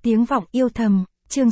Tiếng vọng yêu thầm, chương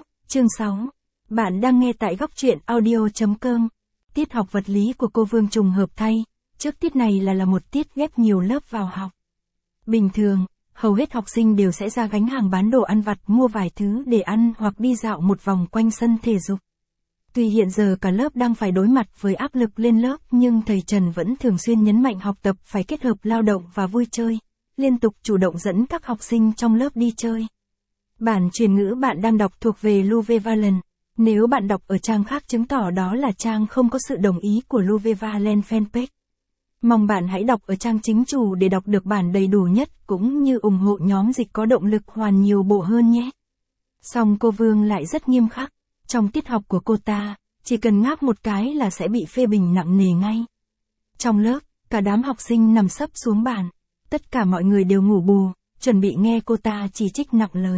6. Bạn đang nghe tại góc truyện audio.com. Tiết học vật lý của cô Vương trùng hợp thay, trước tiết này là một tiết ghép nhiều lớp vào học. Bình thường, hầu hết học sinh đều sẽ ra gánh hàng bán đồ ăn vặt mua vài thứ để ăn hoặc đi dạo một vòng quanh sân thể dục. Tuy hiện giờ cả lớp đang phải đối mặt với áp lực lên lớp nhưng thầy Trần vẫn thường xuyên nhấn mạnh học tập phải kết hợp lao động và vui chơi, liên tục chủ động dẫn các học sinh trong lớp đi chơi. Bản truyền ngữ bạn đang đọc thuộc về Luve Valen. Nếu bạn đọc ở trang khác chứng tỏ đó là trang không có sự đồng ý của Luve Valen fanpage. Mong bạn hãy đọc ở trang chính chủ để đọc được bản đầy đủ nhất cũng như ủng hộ nhóm dịch có động lực hoàn nhiều bộ hơn nhé. Song cô Vương lại rất nghiêm khắc. Trong tiết học của cô ta, chỉ cần ngáp một cái là sẽ bị phê bình nặng nề ngay. Trong lớp, cả đám học sinh nằm sấp xuống bàn. Tất cả mọi người đều ngủ bù, chuẩn bị nghe cô ta chỉ trích nặng lời.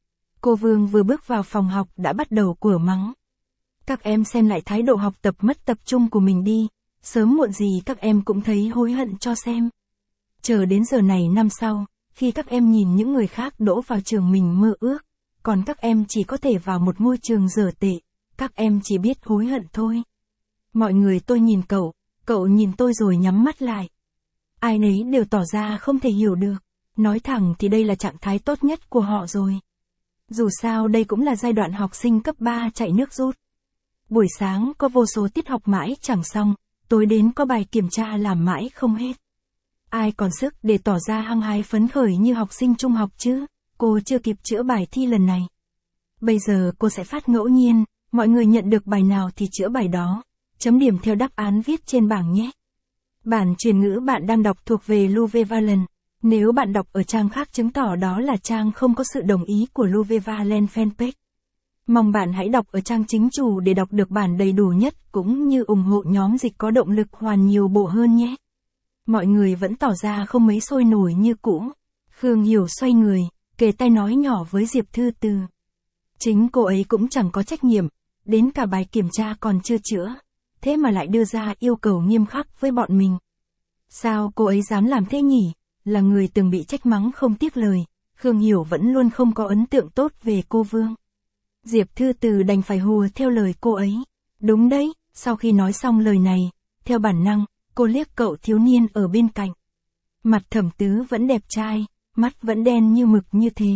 Cô Vương vừa bước vào phòng học đã bắt đầu quở mắng. Các em xem lại thái độ học tập mất tập trung của mình đi, sớm muộn gì các em cũng thấy hối hận cho xem. Chờ đến giờ này năm sau, khi các em nhìn những người khác đỗ vào trường mình mơ ước, còn các em chỉ có thể vào một ngôi trường dở tệ, các em chỉ biết hối hận thôi. Mọi người tôi nhìn cậu nhìn tôi rồi nhắm mắt lại. Ai nấy đều tỏ ra không thể hiểu được, nói thẳng thì đây là trạng thái tốt nhất của họ rồi. Dù sao đây cũng là giai đoạn học sinh cấp 3 chạy nước rút. Buổi sáng có vô số tiết học mãi chẳng xong, tối đến có bài kiểm tra làm mãi không hết. Ai còn sức để tỏ ra hăng hái phấn khởi như học sinh trung học chứ? Cô chưa kịp chữa bài thi lần này. Bây giờ cô sẽ phát ngẫu nhiên, mọi người nhận được bài nào thì chữa bài đó. Chấm điểm theo đáp án viết trên bảng nhé. Bản truyền ngữ bạn đang đọc thuộc về Luve Valen. Nếu bạn đọc ở trang khác chứng tỏ đó là trang không có sự đồng ý của Luve Valen fanpage. Mong bạn hãy đọc ở trang chính chủ để đọc được bản đầy đủ nhất cũng như ủng hộ nhóm dịch có động lực hoàn nhiều bộ hơn nhé. Mọi người vẫn tỏ ra không mấy sôi nổi như cũ. Khương Hiểu xoay người, kề tai nói nhỏ với Diệp Thư Từ. Chính cô ấy cũng chẳng có trách nhiệm, đến cả bài kiểm tra còn chưa chữa, thế mà lại đưa ra yêu cầu nghiêm khắc với bọn mình. Sao cô ấy dám làm thế nhỉ? Là người từng bị trách mắng không tiếc lời, Khương Hiểu vẫn luôn không có ấn tượng tốt về cô Vương. Diệp Thư Từ đành phải hùa theo lời cô ấy. Đúng đấy, sau khi nói xong lời này, theo bản năng, cô liếc cậu thiếu niên ở bên cạnh. Mặt Thẩm Tứ vẫn đẹp trai, mắt vẫn đen như mực như thế.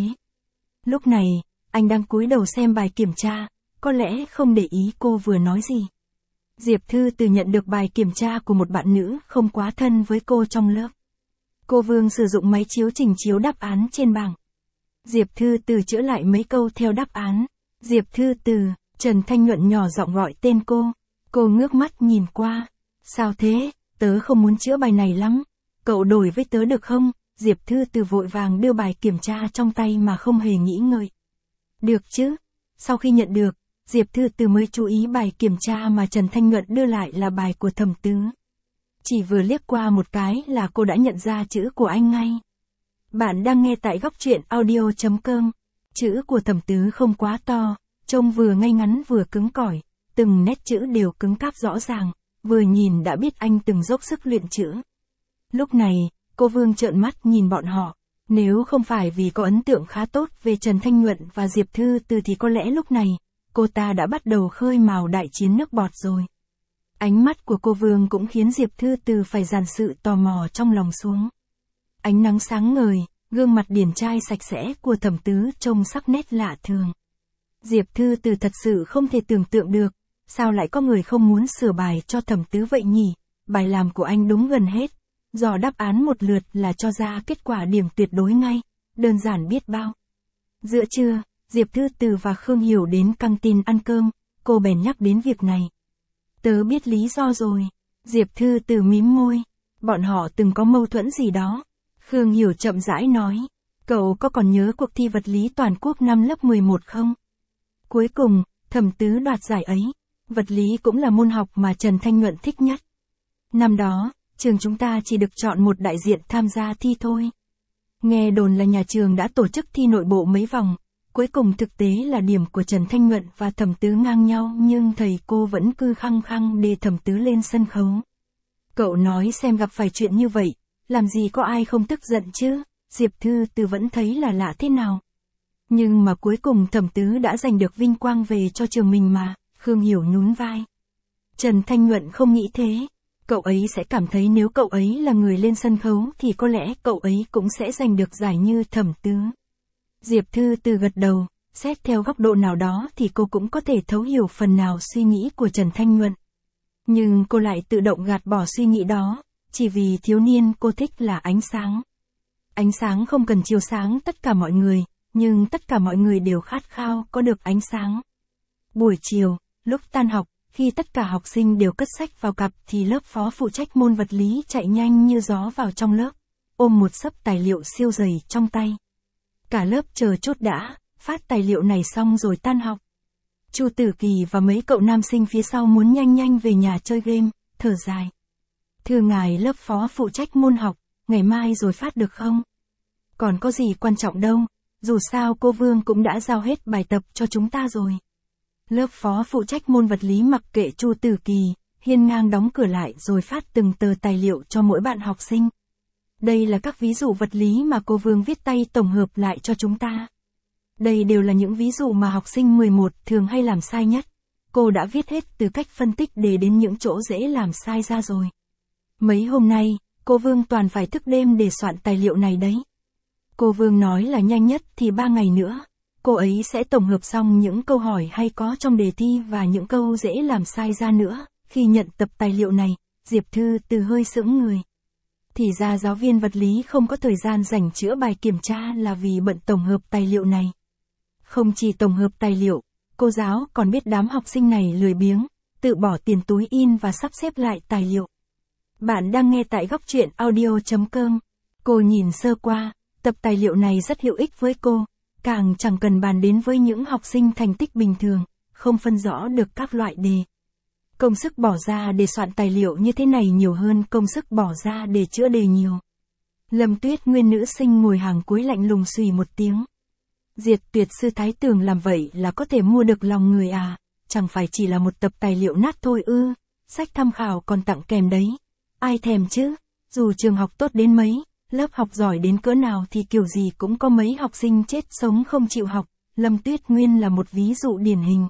Lúc này, anh đang cúi đầu xem bài kiểm tra, có lẽ không để ý cô vừa nói gì. Diệp Thư Từ nhận được bài kiểm tra của một bạn nữ không quá thân với cô trong lớp. Cô Vương sử dụng máy chiếu trình chiếu đáp án trên bảng. Diệp Thư Từ chữa lại mấy câu theo đáp án. Diệp Thư Từ, Trần Thanh Nhuận nhỏ giọng gọi tên cô. Cô ngước mắt nhìn qua. Sao thế, tớ không muốn chữa bài này lắm. Cậu đổi với tớ được không? Diệp Thư Từ vội vàng đưa bài kiểm tra trong tay mà không hề nghĩ ngợi. Được chứ. Sau khi nhận được, Diệp Thư Từ mới chú ý bài kiểm tra mà Trần Thanh Nhuận đưa lại là bài của Thẩm Tứ. Chỉ vừa liếc qua một cái là cô đã nhận ra chữ của anh ngay. Bạn đang nghe tại góc truyện audio.com. Chữ của Thẩm Tứ không quá to, trông vừa ngay ngắn vừa cứng cỏi, từng nét chữ đều cứng cáp rõ ràng, vừa nhìn đã biết anh từng dốc sức luyện chữ. Lúc này, cô Vương trợn mắt nhìn bọn họ, nếu không phải vì có ấn tượng khá tốt về Trần Thanh Nhuận và Diệp Thư Từ thì có lẽ lúc này, cô ta đã bắt đầu khơi mào đại chiến nước bọt rồi. Ánh mắt của cô Vương cũng khiến Diệp Thư Từ phải dàn sự tò mò trong lòng xuống. Ánh nắng sáng ngời, gương mặt điển trai sạch sẽ của Thẩm Tứ trông sắc nét lạ thường. Diệp Thư Từ thật sự không thể tưởng tượng được, sao lại có người không muốn sửa bài cho Thẩm Tứ vậy nhỉ? Bài làm của anh đúng gần hết, dò đáp án một lượt là cho ra kết quả điểm tuyệt đối ngay, đơn giản biết bao. Giữa trưa, Diệp Thư Từ và Khương Hiểu đến căng tin ăn cơm, cô bèn nhắc đến việc này. Tớ biết lý do rồi. Diệp Thư Từ mím môi. Bọn họ từng có mâu thuẫn gì đó. Khương Hiểu chậm rãi nói. Cậu có còn nhớ cuộc thi vật lý toàn quốc năm lớp 11 không? Cuối cùng, Thẩm Tứ đoạt giải ấy. Vật lý cũng là môn học mà Trần Thanh Nhuận thích nhất. Năm đó, trường chúng ta chỉ được chọn một đại diện tham gia thi thôi. Nghe đồn là nhà trường đã tổ chức thi nội bộ mấy vòng. Cuối cùng thực tế là điểm của Trần Thanh Nhuận và Thẩm Tứ ngang nhau nhưng thầy cô vẫn cứ khăng khăng để Thẩm Tứ lên sân khấu. Cậu nói xem gặp phải chuyện như vậy, làm gì có ai không tức giận chứ? Diệp Thư Từ vẫn thấy là lạ thế nào. Nhưng mà cuối cùng Thẩm Tứ đã giành được vinh quang về cho trường mình mà, Khương Hiểu nhún vai. Trần Thanh Nhuận không nghĩ thế. Cậu ấy sẽ cảm thấy nếu cậu ấy là người lên sân khấu thì có lẽ cậu ấy cũng sẽ giành được giải như Thẩm Tứ. Diệp Thư Từ gật đầu, xét theo góc độ nào đó thì cô cũng có thể thấu hiểu phần nào suy nghĩ của Trần Thanh Nhuận. Nhưng cô lại tự động gạt bỏ suy nghĩ đó, chỉ vì thiếu niên cô thích là ánh sáng. Ánh sáng không cần chiếu sáng tất cả mọi người, nhưng tất cả mọi người đều khát khao có được ánh sáng. Buổi chiều, lúc tan học, khi tất cả học sinh đều cất sách vào cặp thì lớp phó phụ trách môn vật lý chạy nhanh như gió vào trong lớp, ôm một xấp tài liệu siêu dày trong tay. Cả lớp chờ chốt đã, phát tài liệu này xong rồi tan học. Chu Tử Kỳ và mấy cậu nam sinh phía sau muốn nhanh nhanh về nhà chơi game, thở dài. Thưa ngài lớp phó phụ trách môn học, ngày mai rồi phát được không? Còn có gì quan trọng đâu, dù sao cô Vương cũng đã giao hết bài tập cho chúng ta rồi. Lớp phó phụ trách môn vật lý mặc kệ Chu Tử Kỳ, hiên ngang đóng cửa lại rồi phát từng tờ tài liệu cho mỗi bạn học sinh. Đây là các ví dụ vật lý mà cô Vương viết tay tổng hợp lại cho chúng ta. Đây đều là những ví dụ mà học sinh 11 thường hay làm sai nhất. Cô đã viết hết từ cách phân tích đề đến những chỗ dễ làm sai ra rồi. Mấy hôm nay, cô Vương toàn phải thức đêm để soạn tài liệu này đấy. Cô Vương nói là nhanh nhất thì 3 ngày nữa, cô ấy sẽ tổng hợp xong những câu hỏi hay có trong đề thi và những câu dễ làm sai ra nữa. Khi nhận tập tài liệu này, Diệp Thư Từ hơi sững người. Thì ra giáo viên vật lý không có thời gian dành chữa bài kiểm tra là vì bận tổng hợp tài liệu này. Không chỉ tổng hợp tài liệu, cô giáo còn biết đám học sinh này lười biếng, tự bỏ tiền túi in và sắp xếp lại tài liệu. Bạn đang nghe tại góc truyện audio.com. Cô nhìn sơ qua, tập tài liệu này rất hữu ích với cô, càng chẳng cần bàn đến với những học sinh thành tích bình thường, không phân rõ được các loại đề. Công sức bỏ ra để soạn tài liệu như thế này nhiều hơn công sức bỏ ra để chữa đề nhiều. Lâm Tuyết Nguyên nữ sinh ngồi hàng cuối lạnh lùng xùy một tiếng. Diệt Tuyệt sư Thái tưởng làm vậy là có thể mua được lòng người à, chẳng phải chỉ là một tập tài liệu nát thôi ư, sách tham khảo còn tặng kèm đấy. Ai thèm chứ, dù trường học tốt đến mấy, lớp học giỏi đến cỡ nào thì kiểu gì cũng có mấy học sinh chết sống không chịu học, Lâm Tuyết Nguyên là một ví dụ điển hình.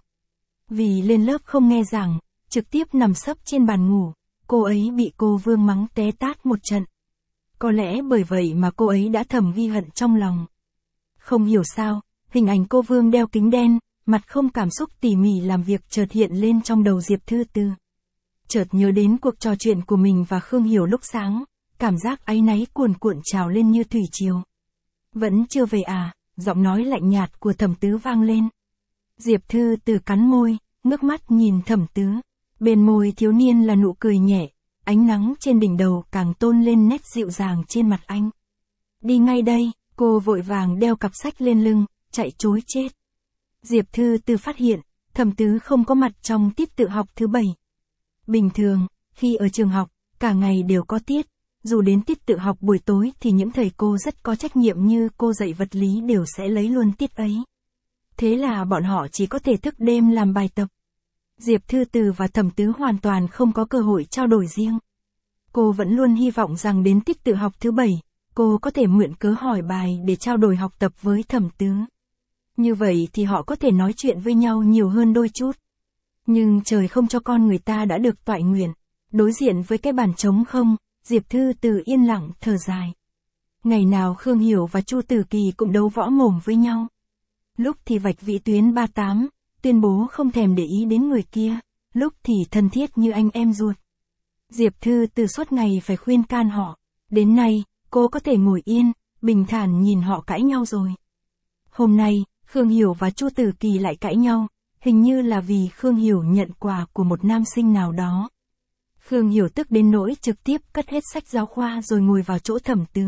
Vì lên lớp không nghe giảng, trực tiếp nằm sấp trên bàn ngủ, cô ấy bị cô Vương mắng té tát một trận. Có lẽ bởi vậy mà cô ấy đã thầm ghi hận trong lòng. Không hiểu sao, hình ảnh cô Vương đeo kính đen, mặt không cảm xúc tỉ mỉ làm việc chợt hiện lên trong đầu Diệp Thư Từ. Chợt nhớ đến cuộc trò chuyện của mình và Khương Hiểu lúc sáng, cảm giác áy náy cuồn cuộn trào lên như thủy triều. Vẫn chưa về à, giọng nói lạnh nhạt của Thẩm Tứ vang lên. Diệp Thư Từ cắn môi, ngước mắt nhìn Thẩm Tứ. Bên môi thiếu niên là nụ cười nhẹ, ánh nắng trên đỉnh đầu càng tôn lên nét dịu dàng trên mặt anh. Đi ngay đây, cô vội vàng đeo cặp sách lên lưng, chạy trối chết. Diệp Thư Từ phát hiện, Thẩm Tứ không có mặt trong tiết tự học thứ 7. Bình thường, khi ở trường học, cả ngày đều có tiết, dù đến tiết tự học buổi tối thì những thầy cô rất có trách nhiệm như cô dạy vật lý đều sẽ lấy luôn tiết ấy. Thế là bọn họ chỉ có thể thức đêm làm bài tập. Diệp Thư Từ và Thẩm Tứ hoàn toàn không có cơ hội trao đổi riêng. Cô vẫn luôn hy vọng rằng đến tiết tự học thứ 7, cô có thể mượn cớ hỏi bài để trao đổi học tập với Thẩm Tứ. Như vậy thì họ có thể nói chuyện với nhau nhiều hơn đôi chút. Nhưng trời không cho con người ta đã được toại nguyện. Đối diện với cái bàn trống không, Diệp Thư Từ yên lặng thở dài. Ngày nào Khương Hiểu và Chu Tử Kỳ cũng đấu võ mồm với nhau. Lúc thì vạch vĩ tuyến 38, tuyên bố không thèm để ý đến người kia, lúc thì thân thiết như anh em ruột. Diệp Thư Từ suốt ngày phải khuyên can họ. Đến nay, cô có thể ngồi yên, bình thản nhìn họ cãi nhau rồi. Hôm nay, Khương Hiểu và Chu Tử Kỳ lại cãi nhau, hình như là vì Khương Hiểu nhận quà của một nam sinh nào đó. Khương Hiểu tức đến nỗi trực tiếp cất hết sách giáo khoa rồi ngồi vào chỗ Thẩm Tứ.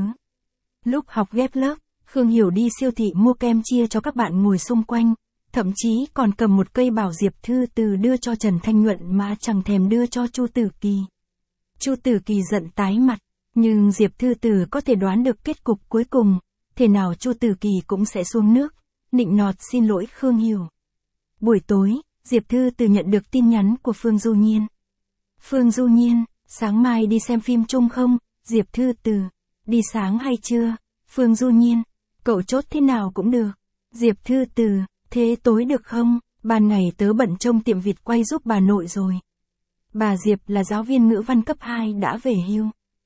Lúc học ghép lớp, Khương Hiểu đi siêu thị mua kem chia cho các bạn ngồi xung quanh, thậm chí còn cầm một cây bảo Diệp Thư Từ đưa cho Trần Thanh Nhuận mà chẳng thèm đưa cho Chu Tử Kỳ. Chu Tử Kỳ giận tái mặt, nhưng Diệp Thư Từ có thể đoán được kết cục cuối cùng, thế nào Chu Tử Kỳ cũng sẽ xuống nước, nịnh nọt xin lỗi Khương Hiểu. Buổi tối, Diệp Thư Từ nhận được tin nhắn của Phương Du Nhiên. Phương Du Nhiên, sáng mai đi xem phim chung không? Diệp Thư Từ, đi sáng hay trưa? Phương Du Nhiên, cậu chốt thế nào cũng được. Diệp Thư Từ, thế tối được không? Ban ngày tớ bận trông tiệm vịt quay giúp bà nội rồi. Bà Diệp là giáo viên ngữ văn cấp 2 đã về hưu.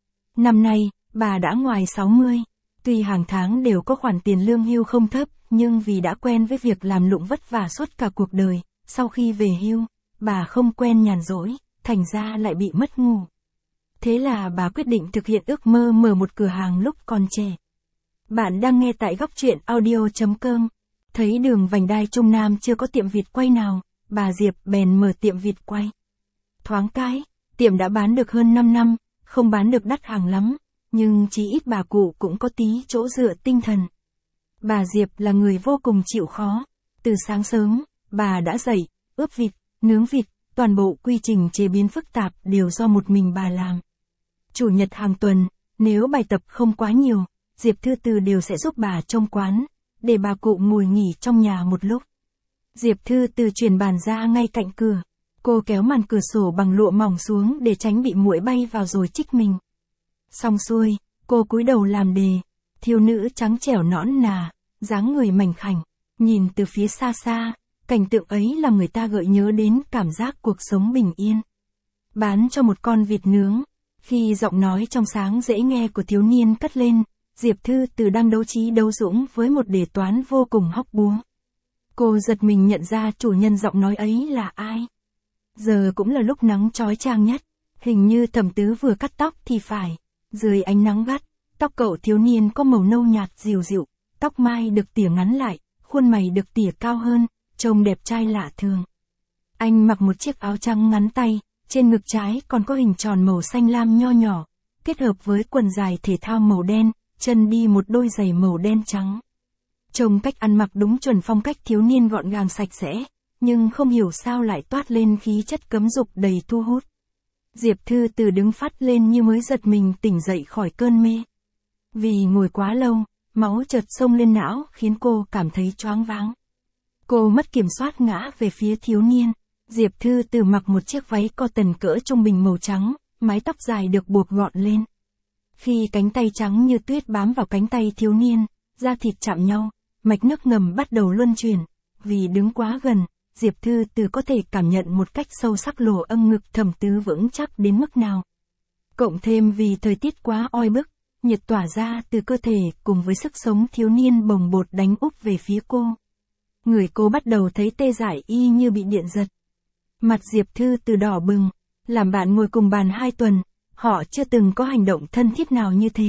Năm nay, bà đã ngoài 60. Tuy hàng tháng đều có khoản tiền lương hưu không thấp, nhưng vì đã quen với việc làm lụng vất vả suốt cả cuộc đời, sau khi về hưu, bà không quen nhàn rỗi, thành ra lại bị mất ngủ. Thế là bà quyết định thực hiện ước mơ mở một cửa hàng lúc còn trẻ. Bạn đang nghe tại góc truyện audio.com. Thấy đường vành đai Trung Nam chưa có tiệm vịt quay nào, bà Diệp bèn mở tiệm vịt quay. Thoáng cái, tiệm đã bán được hơn 5 năm, không bán được đắt hàng lắm, nhưng chí ít bà cụ cũng có tí chỗ dựa tinh thần. Bà Diệp là người vô cùng chịu khó. Từ sáng sớm, bà đã dậy, ướp vịt, nướng vịt, toàn bộ quy trình chế biến phức tạp đều do một mình bà làm. Chủ nhật hàng tuần, nếu bài tập không quá nhiều, Diệp Thư Từ đều sẽ giúp bà trông quán, để bà cụ ngồi nghỉ trong nhà một lúc. Diệp Thư Từ chuyển bàn ra ngay cạnh cửa. Cô kéo màn cửa sổ bằng lụa mỏng xuống để tránh bị muỗi bay vào rồi chích mình. Xong xuôi, cô cúi đầu làm đề. Thiếu nữ trắng trẻo nõn nà, dáng người mảnh khảnh, nhìn từ phía xa xa, cảnh tượng ấy làm người ta gợi nhớ đến cảm giác cuộc sống bình yên. Bán cho một con vịt nướng. Khi giọng nói trong sáng dễ nghe của thiếu niên cất lên, Diệp Thư Từ đang đấu trí đấu dũng với một đề toán vô cùng hóc búa. Cô giật mình nhận ra chủ nhân giọng nói ấy là ai. Giờ cũng là lúc nắng chói chang nhất, hình như Thẩm Tứ vừa cắt tóc thì phải. Dưới ánh nắng gắt, tóc cậu thiếu niên có màu nâu nhạt dịu dịu, tóc mai được tỉa ngắn lại, khuôn mày được tỉa cao hơn, trông đẹp trai lạ thường. Anh mặc một chiếc áo trắng ngắn tay, trên ngực trái còn có hình tròn màu xanh lam nho nhỏ, kết hợp với quần dài thể thao màu đen, chân đi một đôi giày màu đen trắng. Trông cách ăn mặc đúng chuẩn phong cách thiếu niên gọn gàng sạch sẽ, nhưng không hiểu sao lại toát lên khí chất cấm dục đầy thu hút. Diệp Thư Từ đứng phát lên như mới giật mình tỉnh dậy khỏi cơn mê. Vì ngồi quá lâu, máu chợt xông lên não khiến cô cảm thấy choáng váng. Cô mất kiểm soát ngã về phía thiếu niên. Diệp Thư Từ mặc một chiếc váy cotton cỡ trung bình màu trắng, mái tóc dài được buộc gọn lên. Khi cánh tay trắng như tuyết bám vào cánh tay thiếu niên, da thịt chạm nhau, mạch nước ngầm bắt đầu luân chuyển. Vì đứng quá gần, Diệp Thư Từ có thể cảm nhận một cách sâu sắc lỗ âm ngực Thẩm Tứ vững chắc đến mức nào. Cộng thêm vì thời tiết quá oi bức, nhiệt tỏa ra từ cơ thể cùng với sức sống thiếu niên bồng bột đánh úp về phía cô. Người cô bắt đầu thấy tê dại y như bị điện giật. Mặt Diệp Thư Từ đỏ bừng, làm bạn ngồi cùng bàn 2 tuần, họ chưa từng có hành động thân thiết nào như thế.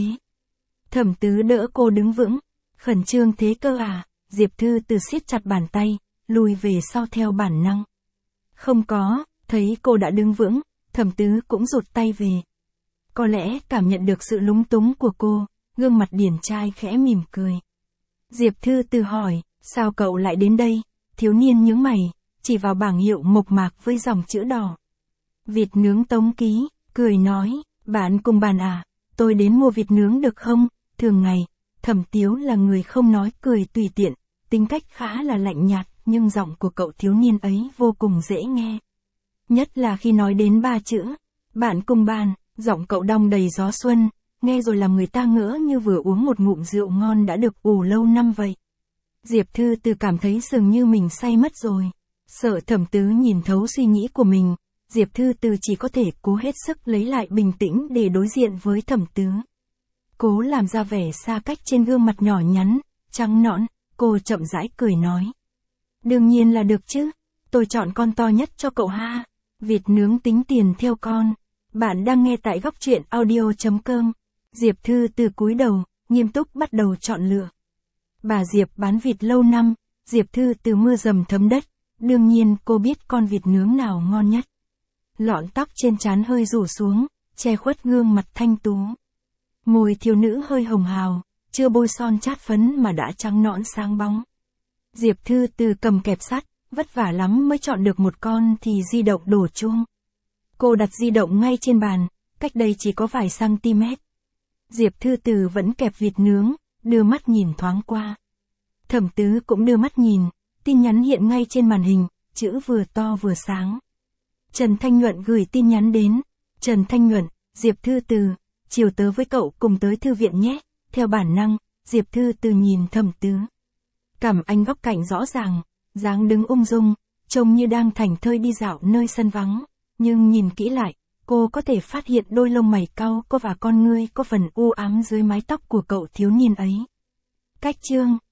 Thẩm Tứ đỡ cô đứng vững, khẩn trương thế cơ à, Diệp Thư Từ siết chặt bàn tay, lùi về sau theo bản năng. Không có, thấy cô đã đứng vững, Thẩm Tứ cũng rụt tay về. Có lẽ cảm nhận được sự lúng túng của cô, gương mặt điển trai khẽ mỉm cười. Diệp Thư Từ hỏi, sao cậu lại đến đây? Thiếu niên nhướng mày, chỉ vào bảng hiệu mộc mạc với dòng chữ đỏ. Vịt nướng Tống Ký, cười nói, bạn cùng bàn à, tôi đến mua vịt nướng được không? Thường ngày, Thẩm Tiếu là người không nói cười tùy tiện, tính cách khá là lạnh nhạt, nhưng giọng của cậu thiếu niên ấy vô cùng dễ nghe. Nhất là khi nói đến 3 chữ, bạn cùng bàn, giọng cậu đong đầy gió xuân, nghe rồi làm người ta ngỡ như vừa uống một ngụm rượu ngon đã được ủ lâu năm vậy. Diệp Thư Từ cảm thấy dường như mình say mất rồi. Sợ Thẩm Tứ nhìn thấu suy nghĩ của mình, Diệp Thư Từ chỉ có thể cố hết sức lấy lại bình tĩnh để đối diện với Thẩm Tứ. Cố làm ra vẻ xa cách trên gương mặt nhỏ nhắn, trắng nõn, cô chậm rãi cười nói. Đương nhiên là được chứ, tôi chọn con to nhất cho cậu ha, vịt nướng tính tiền theo con. Bạn đang nghe tại góc truyện audio.com. Diệp Thư Từ cúi đầu, nghiêm túc bắt đầu chọn lựa. Bà Diệp bán vịt lâu năm, Diệp Thư Từ mưa dầm thấm đất, đương nhiên cô biết con vịt nướng nào ngon nhất. Lọn tóc trên trán hơi rủ xuống, che khuất gương mặt thanh tú. Môi thiếu nữ hơi hồng hào, chưa bôi son chát phấn mà đã trắng nõn sáng bóng. Diệp Thư Từ cầm kẹp sắt, vất vả lắm mới chọn được một con thì di động đổ chuông. Cô đặt di động ngay trên bàn, cách đây chỉ có vài cm. Diệp Thư Từ vẫn kẹp vịt nướng, đưa mắt nhìn thoáng qua. Thẩm Tứ cũng đưa mắt nhìn, tin nhắn hiện ngay trên màn hình, chữ vừa to vừa sáng. Trần Thanh Nhuận gửi tin nhắn đến. Trần Thanh Nhuận, Diệp Thư Từ, chiều tớ với cậu cùng tới thư viện nhé. Theo bản năng, Diệp Thư Từ nhìn Thẩm Tứ. Cảm anh góc cạnh rõ ràng, dáng đứng ung dung, trông như đang thảnh thơi đi dạo nơi sân vắng, nhưng nhìn kỹ lại, cô có thể phát hiện đôi lông mày cau có và con ngươi có phần u ám dưới mái tóc của cậu thiếu niên ấy. Cách chương